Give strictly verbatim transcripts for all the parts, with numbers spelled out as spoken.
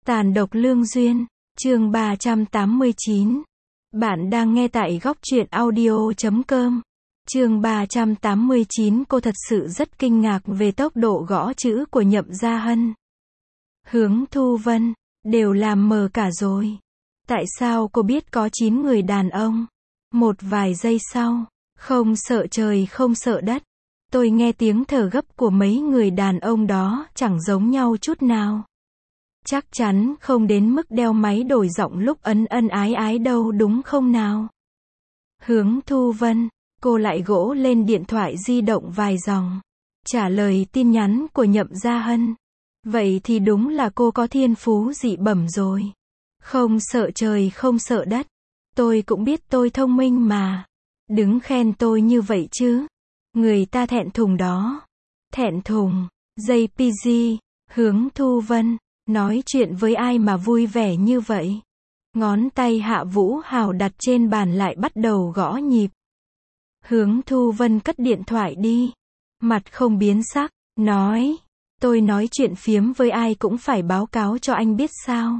Tàn độc lương duyên, chương ba trăm tám mươi chín. Bạn đang nghe tại góc truyện audio chấm com. Chương ba trăm tám mươi chín. Cô thật sự rất kinh ngạc về tốc độ gõ chữ của Nhậm Gia Hân. Hướng Thu Vân, đều làm mờ cả rồi. Tại sao cô biết có chín người đàn ông? Một vài giây sau, không sợ trời không sợ đất. Tôi nghe tiếng thở gấp của mấy người đàn ông đó, chẳng giống nhau chút nào. Chắc chắn không đến mức đeo máy đổi giọng lúc ân ân ái ái đâu đúng không nào? Hướng Thu Vân, cô lại gỗ lên điện thoại di động vài dòng. Trả lời tin nhắn của Nhậm Gia Hân. Vậy thì đúng là cô có thiên phú dị bẩm rồi. Không sợ trời không sợ đất. Tôi cũng biết tôi thông minh mà. Đứng khen tôi như vậy chứ. Người ta thẹn thùng đó. Thẹn thùng. gi pê giê, Hướng Thu Vân. Nói chuyện với ai mà vui vẻ như vậy? Ngón tay Hạ Vũ Hào đặt trên bàn lại bắt đầu gõ nhịp. Hướng Thu Vân cất điện thoại đi. Mặt không biến sắc, nói. Tôi nói chuyện phiếm với ai cũng phải báo cáo cho anh biết sao?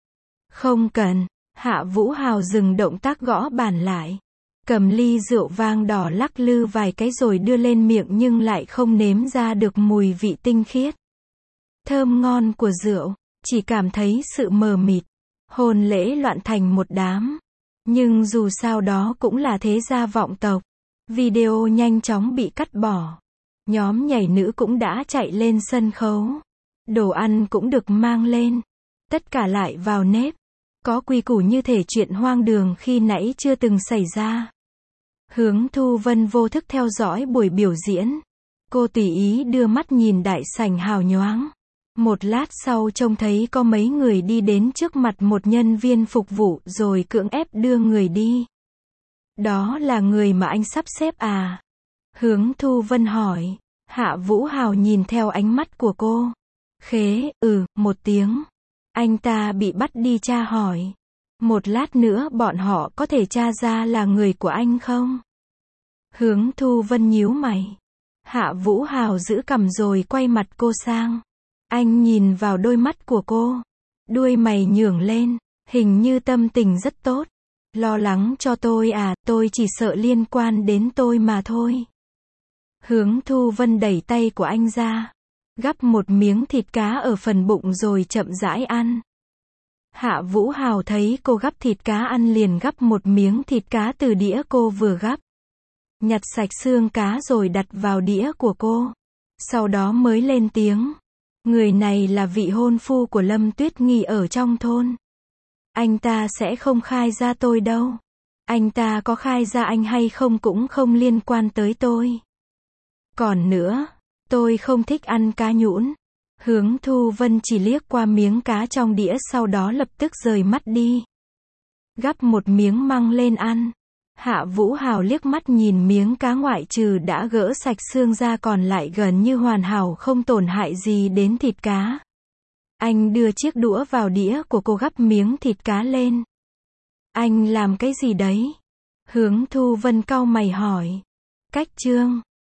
Không cần. Hạ Vũ Hào dừng động tác gõ bàn lại. Cầm ly rượu vang đỏ lắc lư vài cái rồi đưa lên miệng nhưng lại không nếm ra được mùi vị tinh khiết. Thơm ngon của rượu, chỉ cảm thấy sự mờ mịt. Hôn lễ loạn thành một đám. Nhưng dù sao đó cũng là thế gia vọng tộc. Video nhanh chóng bị cắt bỏ. Nhóm nhảy nữ cũng đã chạy lên sân khấu. Đồ ăn cũng được mang lên. Tất cả lại vào nếp. Có quy củ như thể chuyện hoang đường khi nãy chưa từng xảy ra. Hướng Thu Vân vô thức theo dõi buổi biểu diễn. Cô tùy ý đưa mắt nhìn đại sảnh hào nhoáng. Một lát sau trông thấy có mấy người đi đến trước mặt một nhân viên phục vụ rồi cưỡng ép đưa người đi. Đó là người mà anh sắp xếp à? Hướng Thu Vân hỏi. Hạ Vũ Hào nhìn theo ánh mắt của cô. Khế, ừ, một tiếng. Anh ta bị bắt đi tra hỏi. Một lát nữa bọn họ có thể tra ra là người của anh không? Hướng Thu Vân nhíu mày. Hạ Vũ Hào giữ cằm rồi quay mặt cô sang. Anh nhìn vào đôi mắt của cô. Đuôi mày nhướng lên. Hình như tâm tình rất tốt. Lo lắng cho tôi à, tôi chỉ sợ liên quan đến tôi mà thôi. Hướng Thu Vân đẩy tay của anh ra. Gắp một miếng thịt cá ở phần bụng rồi chậm rãi ăn. Hạ Vũ Hào thấy cô gắp thịt cá ăn liền gắp một miếng thịt cá từ đĩa cô vừa gắp. Nhặt sạch xương cá rồi đặt vào đĩa của cô. Sau đó mới lên tiếng. Người này là vị hôn phu của Lâm Tuyết Nghi ở trong thôn. Anh ta sẽ không khai ra tôi đâu. Anh ta có khai ra anh hay không cũng không liên quan tới tôi. Còn nữa, tôi không thích ăn cá nhũn. Hướng Thu Vân chỉ liếc qua miếng cá trong đĩa sau đó lập tức rời mắt đi. Gắp một miếng măng lên ăn. Hạ Vũ Hào liếc mắt nhìn miếng cá ngoại trừ đã gỡ sạch xương ra còn lại gần như hoàn hảo không tổn hại gì đến thịt cá. Anh đưa chiếc đũa vào đĩa của cô gắp miếng thịt cá lên. Anh làm cái gì đấy? Hướng Thu Vân cau mày hỏi. Cách chương.